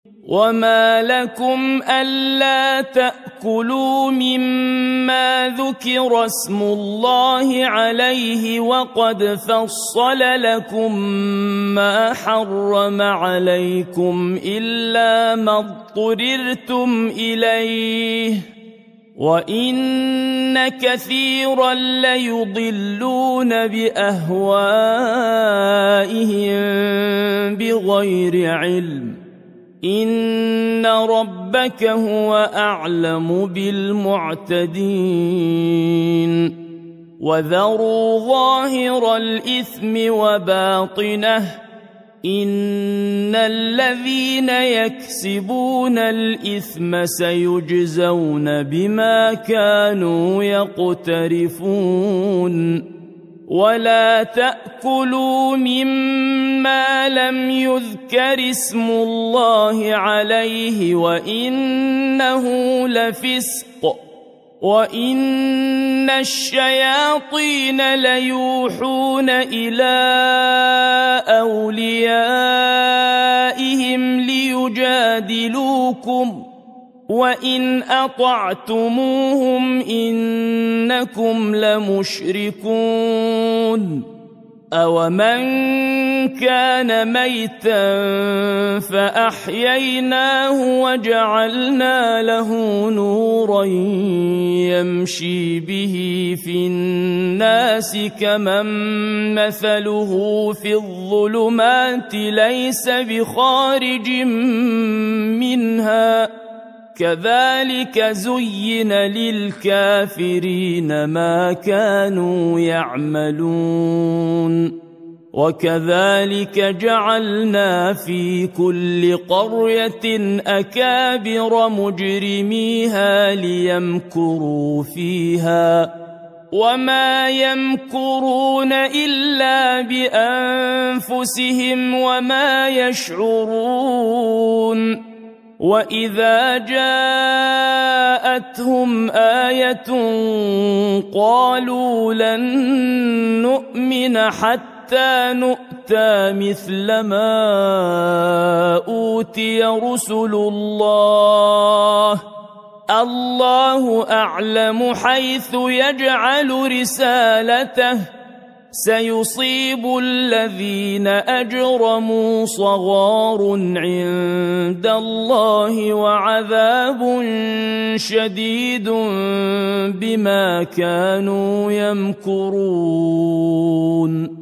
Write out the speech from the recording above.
وما لكم ألا تأكلوا مما ذكر اسم الله عليه وقد فصل لكم ما حرم عليكم إلا ما اضطررتم إليه وإن كثيرا ليضلون بأهوائهم بغير علم إن ربك هو أعلم بالمعتدين وذروا ظاهر الإثم وباطنه إن الذين يكسبون الإثم سيجزون بما كانوا يقترفون ولا تأكلوا مما لم يذكر اسم الله عليه وإنه لفسق وإن الشياطين ليوحون إلى أوليائهم ليجادلوكم وإن أطعتموهم إنكم لمشركون أومن كان ميتا فأحييناه وجعلنا له نورا يمشي به في الناس كمن مثله في الظلمات ليس بخارج منها كذلك زين للكافرين ما كانوا يعملون وكذلك جعلنا في كل قرية أكابر مجرميها ليمكروا فيها وما يمكرون إلا بأنفسهم وما يشعرون وإذا جاءتهم آية قالوا لن نؤمن حتى نؤتى مثل ما أوتي رسل الله الله أعلم حيث يجعل رسالته سيصيب الذين أجرموا صغار عند الله وعذاب شديد بما كانوا يمكرون